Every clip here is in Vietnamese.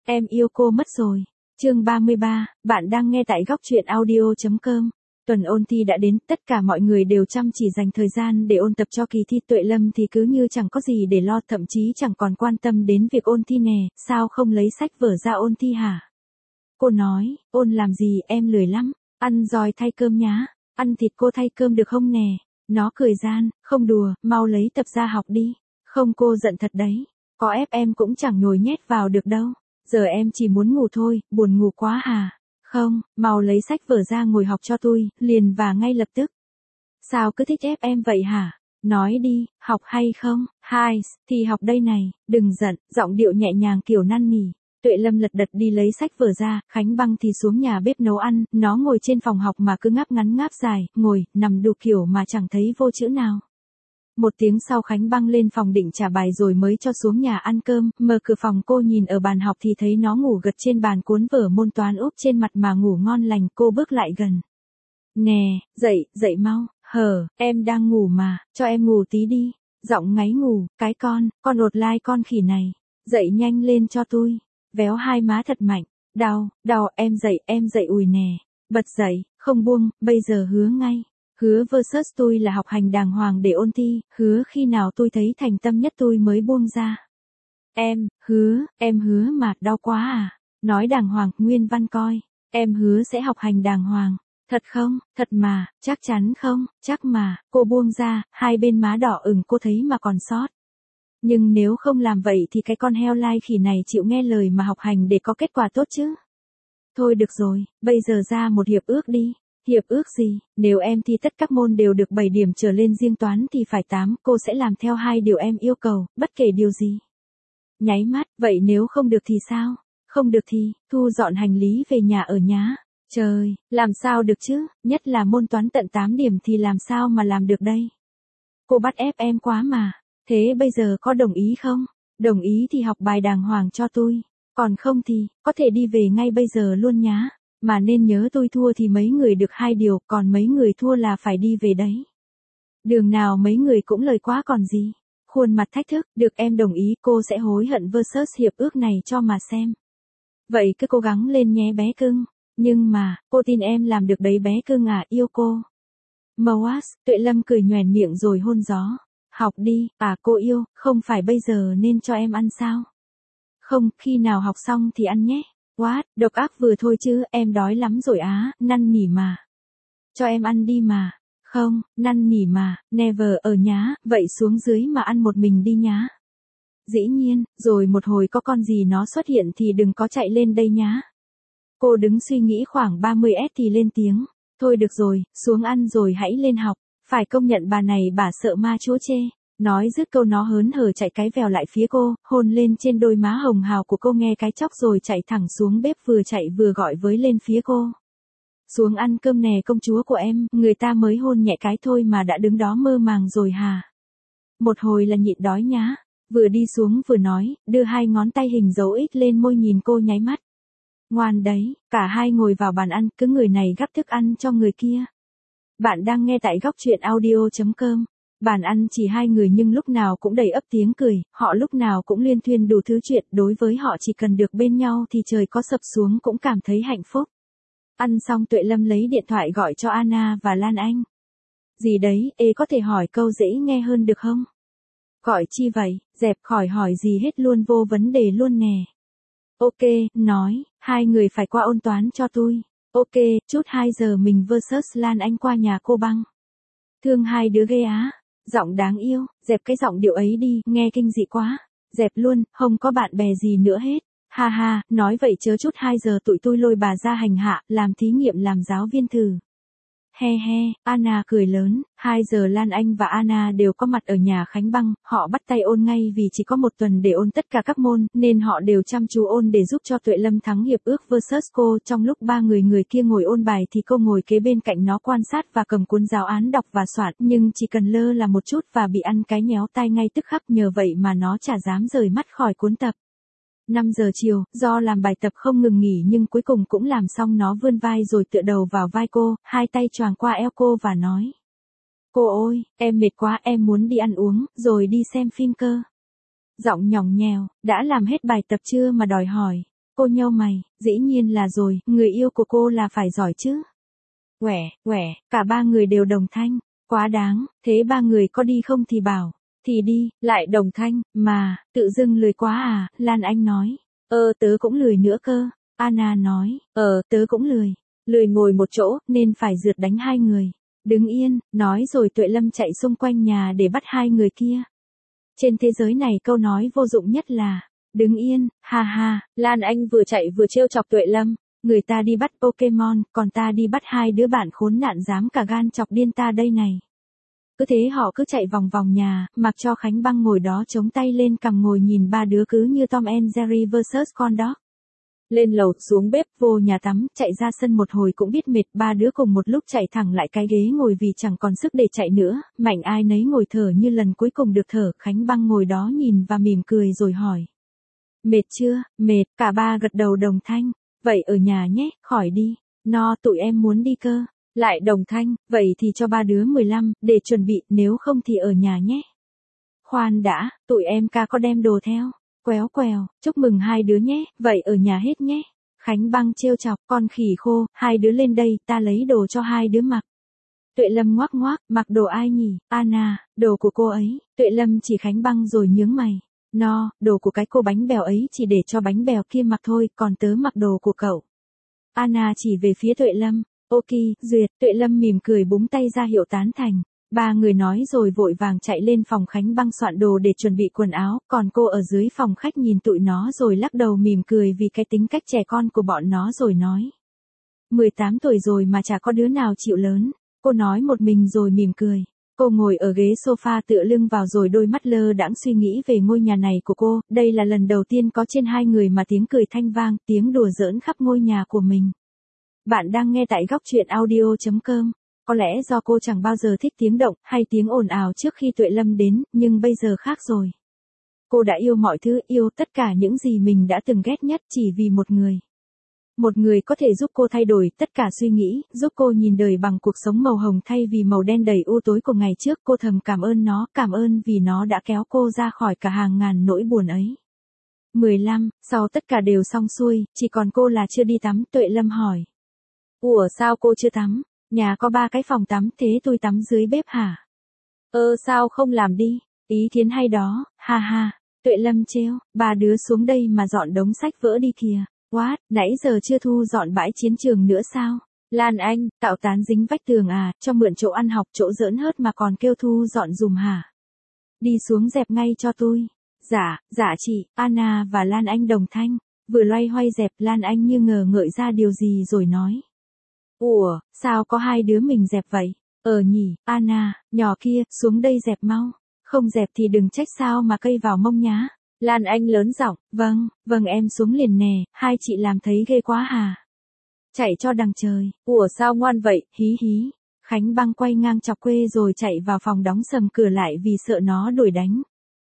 Em yêu cô mất rồi. Chương 33, bạn đang nghe tại góc truyện audio.com. Tuần ôn thi đã đến, tất cả mọi người đều chăm chỉ dành thời gian để ôn tập cho kỳ thi. Tuệ Lâm thì cứ như chẳng có gì để lo, thậm chí chẳng còn quan tâm đến việc ôn thi nè, sao không lấy sách vở ra ôn thi hả? Cô nói, ôn làm gì, em lười lắm, ăn giỏi thay cơm nhá, ăn thịt cô thay cơm được không nè? Nó cười gian, không đùa, mau lấy tập ra học đi. Không, cô giận thật đấy, có ép em cũng chẳng nhồi nhét vào được đâu. Giờ em chỉ muốn ngủ thôi, buồn ngủ quá hả? Không, mau lấy sách vở ra ngồi học cho tôi, liền và ngay lập tức. Sao cứ thích ép em vậy hả? Nói đi, học hay không? Hai, thì học đây này, đừng giận, giọng điệu nhẹ nhàng kiểu năn nỉ. Tuệ Lâm lật đật đi lấy sách vở ra, Khánh Băng thì xuống nhà bếp nấu ăn, nó ngồi trên phòng học mà cứ ngáp ngắn ngáp dài, ngồi, nằm đủ kiểu mà chẳng thấy vô chữ nào. Một tiếng sau Khánh Băng lên phòng định trả bài rồi mới cho xuống nhà ăn cơm, mở cửa phòng cô nhìn ở bàn học thì thấy nó ngủ gật trên bàn cuốn vở môn toán úp trên mặt mà ngủ ngon lành. Cô bước lại gần. Nè, dậy, dậy mau, em đang ngủ mà, cho em ngủ tí đi. Giọng ngáy ngủ, cái con ột lai con khỉ này. Dậy nhanh lên cho tôi. Véo hai má thật mạnh. Đau, em dậy ùi nè. Bật dậy, không buông, bây giờ hứa ngay. Hứa versus tôi là học hành đàng hoàng để ôn thi, hứa khi nào tôi thấy thành tâm nhất tôi mới buông ra. Em hứa mà, đau quá à. Nói đàng hoàng, nguyên văn coi. Em hứa sẽ học hành đàng hoàng. Thật không, thật mà, chắc chắn không, chắc mà. Cô buông ra, hai bên má đỏ ửng cô thấy mà còn sót. Nhưng nếu không làm vậy thì cái con heo lai khỉ này chịu nghe lời mà học hành để có kết quả tốt chứ. Thôi được rồi, bây giờ ra một hiệp ước đi. Hiệp ước gì? Nếu em thi tất các môn đều được 7 điểm trở lên, riêng toán thì phải 8, cô sẽ làm theo 2 điều em yêu cầu, bất kể điều gì. Nháy mắt, vậy nếu không được thì sao? Không được thì, thu dọn hành lý về nhà ở nhá. Trời, làm sao được chứ, nhất là môn toán tận 8 điểm thì làm sao mà làm được đây? Cô bắt ép em quá mà. Thế bây giờ có đồng ý không? Đồng ý thì học bài đàng hoàng cho tôi. Còn không thì, có thể đi về ngay bây giờ luôn nhá. Mà nên nhớ tôi thua thì mấy người được 2 điều, còn mấy người thua là phải đi về đấy. Đường nào mấy người cũng lời quá còn gì. Khuôn mặt thách thức, được em đồng ý, cô sẽ hối hận versus hiệp ước này cho mà xem. Vậy cứ cố gắng lên nhé bé cưng. Nhưng mà, cô tin em làm được đấy bé cưng à, yêu cô. Moas, Tuệ Lâm cười nhoẻn miệng rồi hôn gió. Học đi, cô yêu, không phải bây giờ nên cho em ăn sao? Không, khi nào học xong thì ăn nhé. What, độc ác vừa thôi chứ, em đói lắm rồi á, năn nỉ mà. Cho em ăn đi mà. Không, năn nỉ mà, never ở nhá, vậy xuống dưới mà ăn một mình đi nhá. Dĩ nhiên, rồi một hồi có con gì nó xuất hiện thì đừng có chạy lên đây nhá. Cô đứng suy nghĩ khoảng 30s thì lên tiếng. Thôi được rồi, xuống ăn rồi hãy lên học. Phải công nhận bà này bà sợ ma chúa chê. Nói dứt câu nó hớn hở chạy cái vèo lại phía cô, hôn lên trên đôi má hồng hào của cô nghe cái chóc rồi chạy thẳng xuống bếp, vừa chạy vừa gọi với lên phía cô. Xuống ăn cơm nè công chúa của em, người ta mới hôn nhẹ cái thôi mà đã đứng đó mơ màng rồi hả? Một hồi là nhịn đói nhá. Vừa đi xuống vừa nói, đưa hai ngón tay hình dấu X lên môi nhìn cô nháy mắt. Ngoan đấy, cả hai ngồi vào bàn ăn, cứ người này gắp thức ăn cho người kia. Bạn đang nghe tại góc truyện audio.com. Bàn ăn chỉ hai người nhưng lúc nào cũng đầy ắp tiếng cười, họ lúc nào cũng liên thuyên đủ thứ chuyện, đối với họ chỉ cần được bên nhau thì trời có sập xuống cũng cảm thấy hạnh phúc. Ăn xong Tuệ Lâm lấy điện thoại gọi cho Anna và Lan Anh. Gì đấy, có thể hỏi câu dễ nghe hơn được không? Gọi chi vậy, dẹp khỏi hỏi gì hết luôn, vô vấn đề luôn nè. Ok, nói, hai người phải qua ôn toán cho tôi. Ok, chút 2 giờ mình versus Lan Anh qua nhà cô Băng. Thương hai đứa ghê á. Giọng đáng yêu, dẹp cái giọng điệu ấy đi, nghe kinh dị quá. Dẹp luôn, không có bạn bè gì nữa hết. Ha ha, nói vậy chớ chút 2 giờ tụi tôi lôi bà ra hành hạ, làm thí nghiệm làm giáo viên thử. He he, Anna cười lớn, 2 giờ Lan Anh và Anna đều có mặt ở nhà Khánh Băng, họ bắt tay ôn ngay vì chỉ có 1 tuần để ôn tất cả các môn, nên họ đều chăm chú ôn để giúp cho Tuệ Lâm thắng hiệp ước versus cô. Trong lúc ba người kia ngồi ôn bài thì cô ngồi kế bên cạnh nó quan sát và cầm cuốn giáo án đọc và soạn, nhưng chỉ cần lơ là một chút và bị ăn cái nhéo tai ngay tức khắc, nhờ vậy mà nó chả dám rời mắt khỏi cuốn tập. 5 giờ chiều, do làm bài tập không ngừng nghỉ nhưng cuối cùng cũng làm xong, nó vươn vai rồi tựa đầu vào vai cô, hai tay choàng qua eo cô và nói. Cô ơi, em mệt quá, em muốn đi ăn uống, rồi đi xem phim cơ. Giọng nhỏng nhèo, đã làm hết bài tập chưa mà đòi hỏi. Cô nheo mày, dĩ nhiên là rồi, người yêu của cô là phải giỏi chứ. Quẻ, cả ba người đều đồng thanh, quá đáng, thế ba người có đi không thì bảo, thì đi, lại đồng thanh, mà, tự dưng lười quá à, Lan Anh nói. Tớ cũng lười nữa cơ, Anna nói, tớ cũng lười ngồi một chỗ, nên phải rượt đánh hai người. Đứng yên, nói rồi Tuệ Lâm chạy xung quanh nhà để bắt hai người kia. Trên thế giới này câu nói vô dụng nhất là, đứng yên, ha ha, Lan Anh vừa chạy vừa trêu chọc Tuệ Lâm. Người ta đi bắt Pokemon, còn ta đi bắt hai đứa bạn khốn nạn dám cả gan chọc điên ta đây này. Cứ thế họ cứ chạy vòng vòng nhà, mặc cho Khánh Băng ngồi đó chống tay lên cằm ngồi nhìn ba đứa cứ như Tom and Jerry vs con dog. Lên lầu, xuống bếp, vô nhà tắm, chạy ra sân một hồi cũng biết mệt, ba đứa cùng một lúc chạy thẳng lại cái ghế ngồi vì chẳng còn sức để chạy nữa, mạnh ai nấy ngồi thở như lần cuối cùng được thở, Khánh Băng ngồi đó nhìn và mỉm cười rồi hỏi. Mệt chưa? Mệt, cả ba gật đầu đồng thanh. Vậy ở nhà nhé, khỏi đi. No, tụi em muốn đi cơ. Lại đồng thanh, vậy thì cho ba đứa 15, để chuẩn bị, nếu không thì ở nhà nhé. Khoan đã, tụi em ca có đem đồ theo. Quèo, chúc mừng hai đứa nhé, vậy ở nhà hết nhé. Khánh Băng trêu chọc, con khỉ khô, hai đứa lên đây, ta lấy đồ cho hai đứa mặc. Tuệ Lâm ngoác, mặc đồ ai nhỉ? Anna, đồ của cô ấy. Tuệ Lâm chỉ Khánh Băng rồi nhướng mày. No, đồ của cái cô bánh bèo ấy chỉ để cho bánh bèo kia mặc thôi, còn tớ mặc đồ của cậu. Anna chỉ về phía Tuệ Lâm. Ok, duyệt, Tuệ Lâm mỉm cười búng tay ra hiệu tán thành. Ba người nói rồi vội vàng chạy lên phòng Khánh Băng soạn đồ để chuẩn bị quần áo, còn cô ở dưới phòng khách nhìn tụi nó rồi lắc đầu mỉm cười vì cái tính cách trẻ con của bọn nó rồi nói. 18 tuổi rồi mà chả có đứa nào chịu lớn. Cô nói một mình rồi mỉm cười. Cô ngồi ở ghế sofa tựa lưng vào rồi đôi mắt lơ đãng suy nghĩ về ngôi nhà này của cô, đây là lần đầu tiên có trên hai người mà tiếng cười thanh vang, tiếng đùa giỡn khắp ngôi nhà của mình. Bạn đang nghe tại góc truyện audio.com. Có lẽ do cô chẳng bao giờ thích tiếng động hay tiếng ồn ào trước khi Tuệ Lâm đến, nhưng bây giờ khác rồi. Cô đã yêu mọi thứ, yêu tất cả những gì mình đã từng ghét nhất chỉ vì một người. Một người có thể giúp cô thay đổi tất cả suy nghĩ, giúp cô nhìn đời bằng cuộc sống màu hồng thay vì màu đen đầy u tối của ngày trước. Cô thầm cảm ơn nó, cảm ơn vì nó đã kéo cô ra khỏi cả hàng ngàn nỗi buồn ấy. 15, sau tất cả đều xong xuôi, chỉ còn cô là chưa đi tắm. Tuệ Lâm hỏi. Ủa sao cô chưa tắm? Nhà có 3 cái phòng tắm, thế tôi tắm dưới bếp hả? Sao không làm đi? Ý kiến hay đó, ha ha. Tuệ Lâm trêu, ba đứa xuống đây mà dọn đống sách vỡ đi kìa. What, nãy giờ chưa thu dọn bãi chiến trường nữa sao? Lan Anh, tạo tán dính vách tường à, cho mượn chỗ ăn học chỗ giỡn hớt mà còn kêu thu dọn dùm hả? Đi xuống dẹp ngay cho tôi. Dạ chị, Anna và Lan Anh đồng thanh, vừa loay hoay dẹp Lan Anh như ngờ ngợi ra điều gì rồi nói. Ủa, sao có hai đứa mình dẹp vậy? Nhỉ, Anna, nhỏ kia, xuống đây dẹp mau. Không dẹp thì đừng trách sao mà cây vào mông nhá. Lan Anh lớn giọng, vâng em xuống liền nè, hai chị làm thấy ghê quá hả? Chạy cho đằng trời, ủa sao ngoan vậy, hí. Khánh Băng quay ngang chọc quê rồi chạy vào phòng đóng sầm cửa lại vì sợ nó đuổi đánh.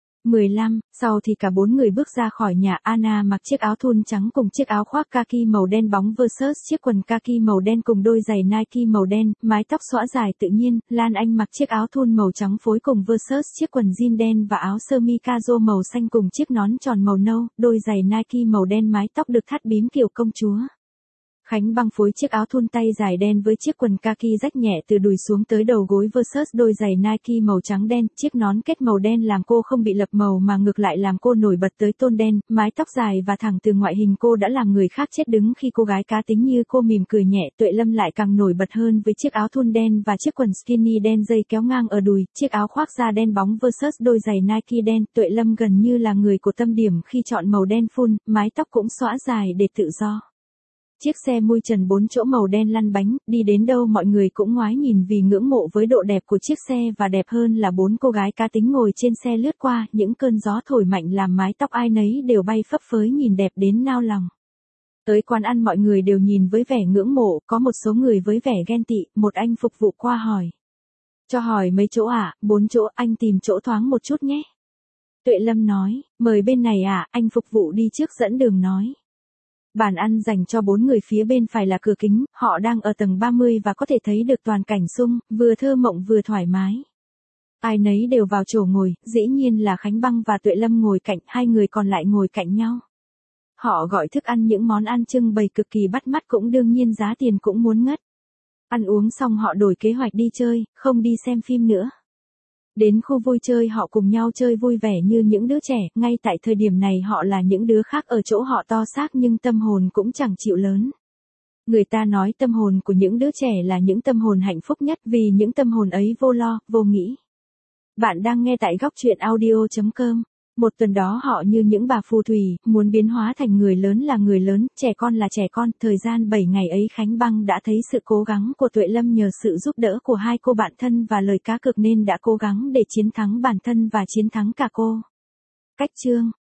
15, sau thì cả bốn người bước ra khỏi nhà. Anna mặc chiếc áo thun trắng cùng chiếc áo khoác kaki màu đen bóng versus chiếc quần kaki màu đen cùng đôi giày Nike màu đen, mái tóc xõa dài tự nhiên. Lan Anh mặc chiếc áo thun màu trắng phối cùng versus chiếc quần jean đen và áo sơ mi casual màu xanh cùng chiếc nón tròn màu nâu, đôi giày Nike màu đen mái tóc được thắt bím kiểu công chúa. Khánh Băng phối chiếc áo thun tay dài đen với chiếc quần kaki rách nhẹ từ đùi xuống tới đầu gối versus đôi giày Nike màu trắng đen, chiếc nón kết màu đen làm cô không bị lập màu mà ngược lại làm cô nổi bật tới tôn đen, mái tóc dài và thẳng từ ngoại hình cô đã làm người khác chết đứng khi cô gái cá tính như cô mỉm cười nhẹ. Tuệ Lâm lại càng nổi bật hơn với chiếc áo thun đen và chiếc quần skinny đen dây kéo ngang ở đùi, chiếc áo khoác da đen bóng versus đôi giày Nike đen. Tuệ Lâm gần như là người của tâm điểm khi chọn màu đen full, mái tóc cũng xõa dài để tự do. Chiếc xe mui trần 4 chỗ màu đen lăn bánh, đi đến đâu mọi người cũng ngoái nhìn vì ngưỡng mộ với độ đẹp của chiếc xe và đẹp hơn là 4 cô gái cá tính ngồi trên xe lướt qua, những cơn gió thổi mạnh làm mái tóc ai nấy đều bay phấp phới nhìn đẹp đến nao lòng. Tới quán ăn mọi người đều nhìn với vẻ ngưỡng mộ, có một số người với vẻ ghen tị, một anh phục vụ qua hỏi. Cho hỏi mấy chỗ ạ? 4 chỗ, anh tìm chỗ thoáng một chút nhé. Tuệ Lâm nói, mời bên này ạ, anh phục vụ đi trước dẫn đường nói. Bàn ăn dành cho 4 người phía bên phải là cửa kính, họ đang ở tầng 30 và có thể thấy được toàn cảnh xung, vừa thơ mộng vừa thoải mái. Ai nấy đều vào chỗ ngồi, dĩ nhiên là Khánh Băng và Tuệ Lâm ngồi cạnh, hai người còn lại ngồi cạnh nhau. Họ gọi thức ăn những món ăn trưng bày cực kỳ bắt mắt cũng đương nhiên giá tiền cũng muốn ngất. Ăn uống xong họ đổi kế hoạch đi chơi, không đi xem phim nữa. Đến khu vui chơi họ cùng nhau chơi vui vẻ như những đứa trẻ, ngay tại thời điểm này họ là những đứa khác ở chỗ họ to xác nhưng tâm hồn cũng chẳng chịu lớn. Người ta nói tâm hồn của những đứa trẻ là những tâm hồn hạnh phúc nhất vì những tâm hồn ấy vô lo, vô nghĩ. Bạn đang nghe tại góc chuyện audio.com. Một tuần đó họ như những bà phù thủy, muốn biến hóa thành người lớn là người lớn, trẻ con là trẻ con. Thời gian 7 ngày ấy Khánh Băng đã thấy sự cố gắng của Tuệ Lâm nhờ sự giúp đỡ của hai cô bạn thân và lời cá cược nên đã cố gắng để chiến thắng bản thân và chiến thắng cả cô. Cách chương